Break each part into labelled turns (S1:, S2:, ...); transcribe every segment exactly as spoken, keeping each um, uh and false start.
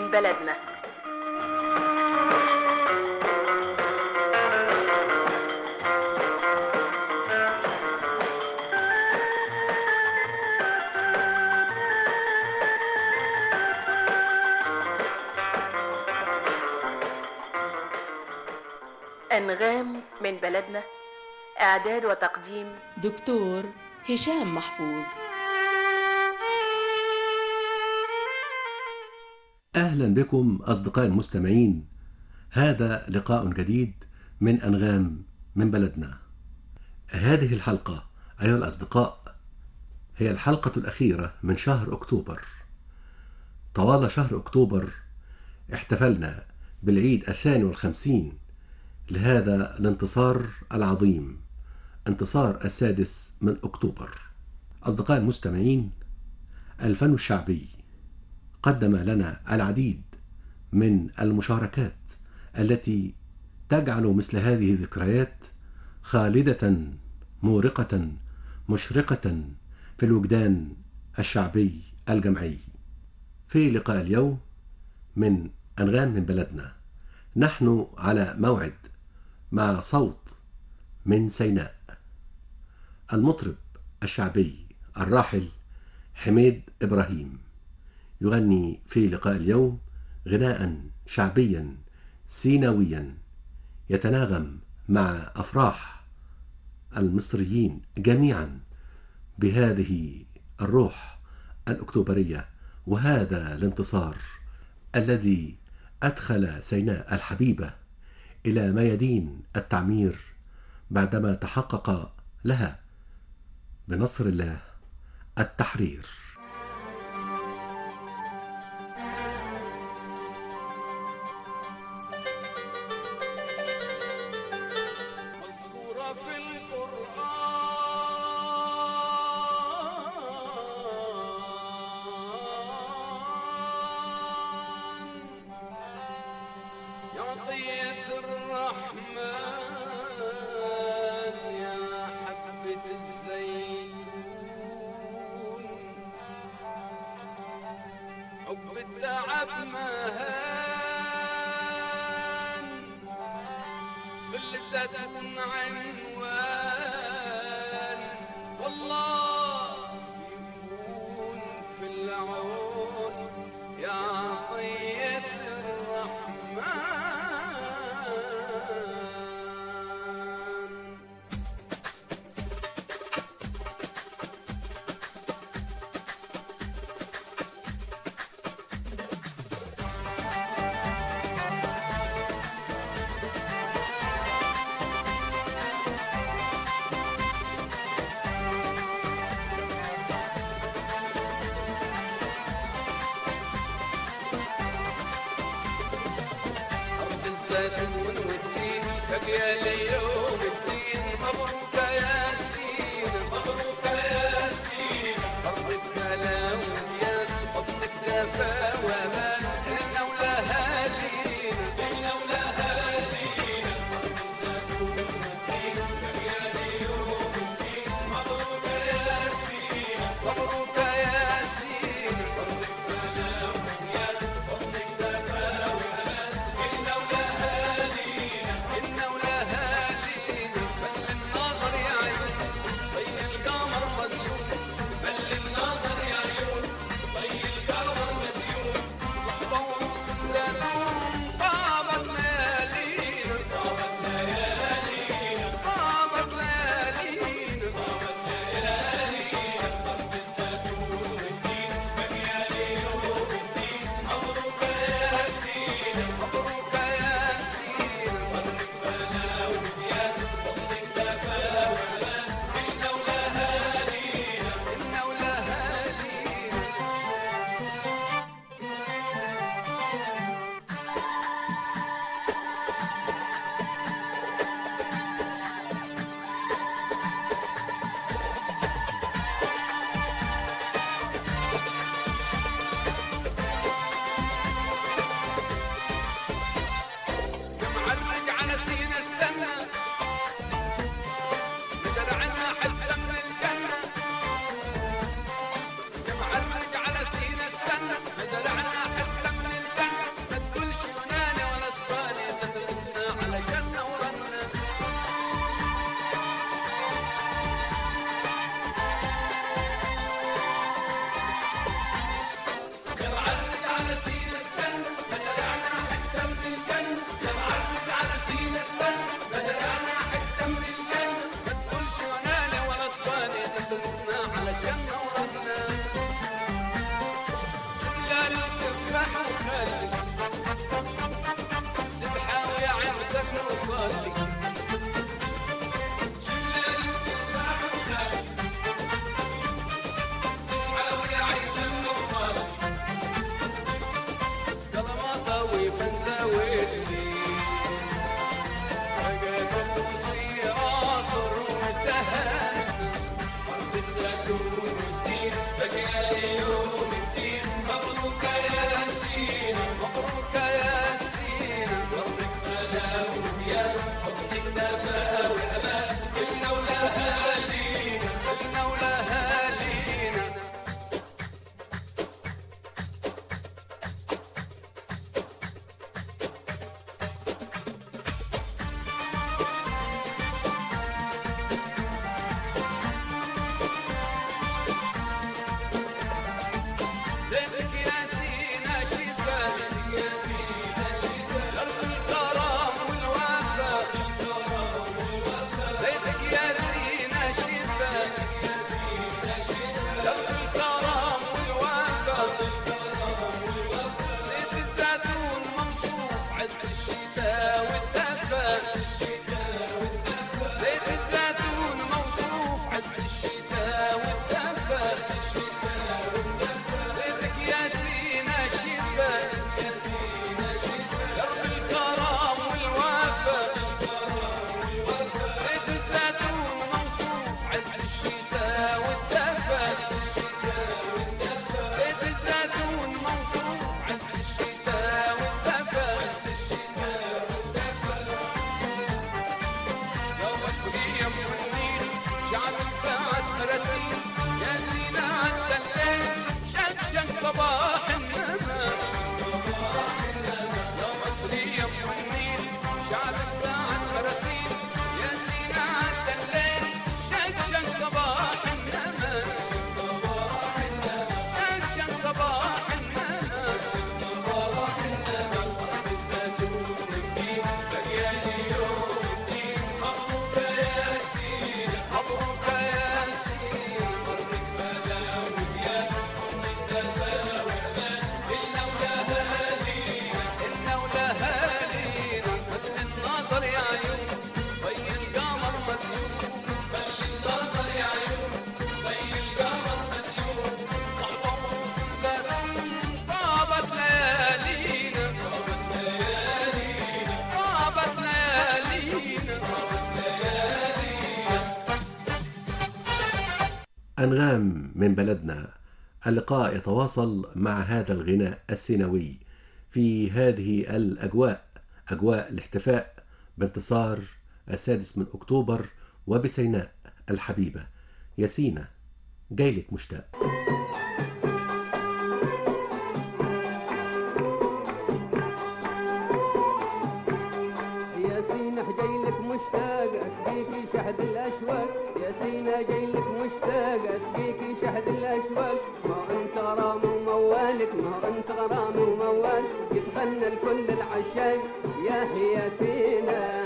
S1: من بلدنا. أنغام من بلدنا، إعداد وتقديم
S2: دكتور هشام محفوظ.
S3: أهلا بكم أصدقائي المستمعين، هذا لقاء جديد من أنغام من بلدنا. هذه الحلقة أيها الأصدقاء هي الحلقة الأخيرة من شهر أكتوبر. طوال شهر أكتوبر احتفلنا بالعيد الثاني والخمسين لهذا الانتصار العظيم، انتصار السادس من أكتوبر. أصدقائي المستمعين، الفن الشعبي قدم لنا العديد من المشاركات التي تجعل مثل هذه الذكريات خالدة مورقة مشرقة في الوجدان الشعبي الجمعي. في لقاء اليوم من أنغام من بلدنا نحن على موعد مع صوت من سيناء، المطرب الشعبي الراحل حميد إبراهيم يغني في لقاء اليوم غناء شعبيا سيناويا يتناغم مع أفراح المصريين جميعا بهذه الروح الأكتوبرية وهذا الانتصار الذي أدخل سيناء الحبيبة إلى ميادين التعمير بعدما تحقق لها بنصر الله التحرير.
S4: إن أولها
S3: أنغام من بلدنا. اللقاء يتواصل مع هذا الغناء السيناوي في هذه الأجواء، أجواء الاحتفاء بانتصار السادس من أكتوبر وبسيناء الحبيبة. يا سينا جايلك مشتاق.
S4: يا سينا جايلك مشتاق اسقيكي شهد الاشواق، يا سينا جايلك مشتاق اسقيكي شهد الاشواق. ما انت غرام وموالك، ما انت غرام وموالك، يتغنى لكل العشاق يا هي سينا.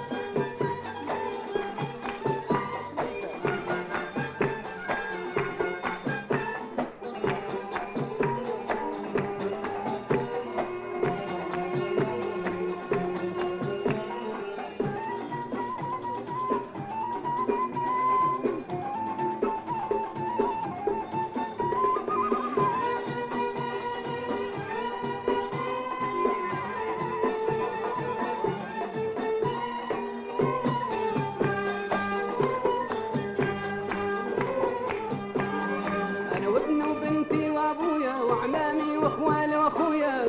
S4: انا وابني وبنتي وابويا وعمامي واخوالي واخويا،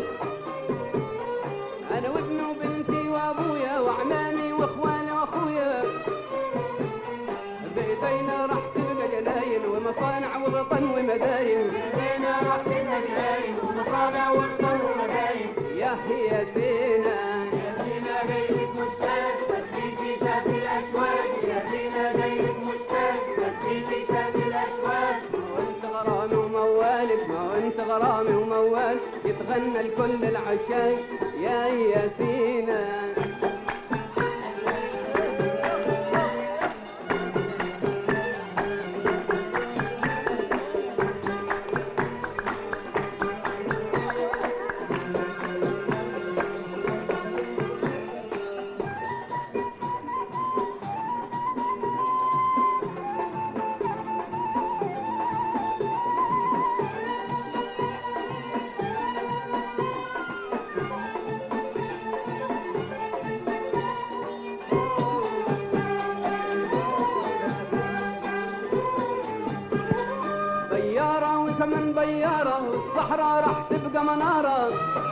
S4: انا وابني وبنتي وابويا وعمامي واخوالي واخويا. بايدينا راح تبقى جناين ومصانع وغطن ومداين، بايدينا راح تبقى جناين ومصانع وغطن ومداين يا هي سينا. يا سينا جايلك مشتاق تسقيكي شهد الاشواق، يا سينا جايلك مشتاق تسقيكي شهد الاشواق. وانت غرامي وموالك، ما وانت غرامي وموالك، يتغنى لكل العشاق يا يا سينا. بيارة وكمان بيارة والصحراء راح تبقى منارة،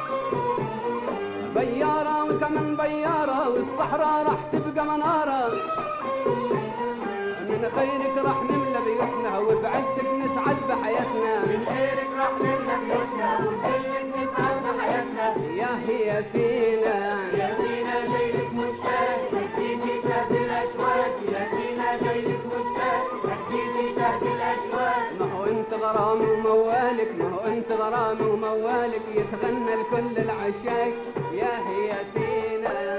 S4: بيارة وكمان بيارة والصحراء راح تبقى منارة. من خيرك راح نملى بيوتنا وبعزك نسعد بحياتنا، من خيرك راح نملى بيوتنا وبعزك نسعد بحياتنا يا هي سينا. يا سينا جايلك مشتاق تسقيكي شهد الاشواق، يا سينا جايلك مشتاق تسقيكي شهد الاشواق. ما هو انت غرامي وموالك، ما هو انت غرامي وموالك، يتغنى لكل العشاق يا هي سينا.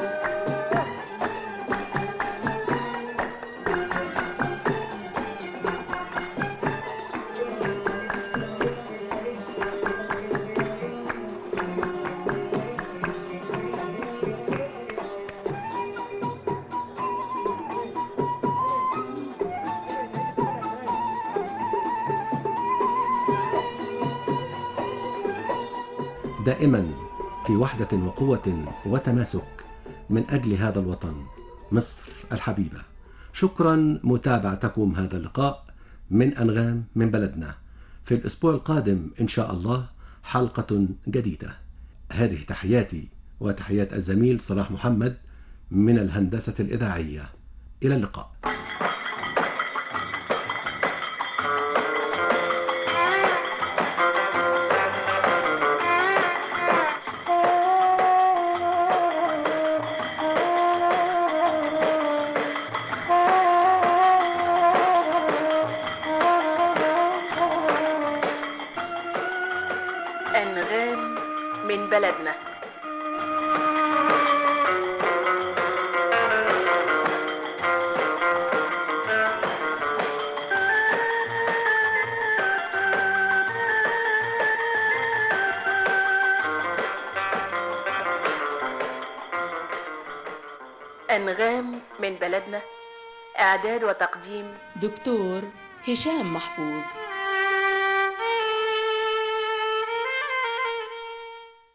S3: دائما في وحدة وقوة وتماسك من أجل هذا الوطن مصر الحبيبة. شكرا متابعتكم هذا اللقاء من أنغام من بلدنا. في الأسبوع القادم إن شاء الله حلقة جديدة. هذه تحياتي وتحيات الزميل صلاح محمد من الهندسة الإذاعية. إلى اللقاء.
S1: أنغام من بلدنا. أنغام من بلدنا. إعداد وتقديم
S2: دكتور هشام محفوظ.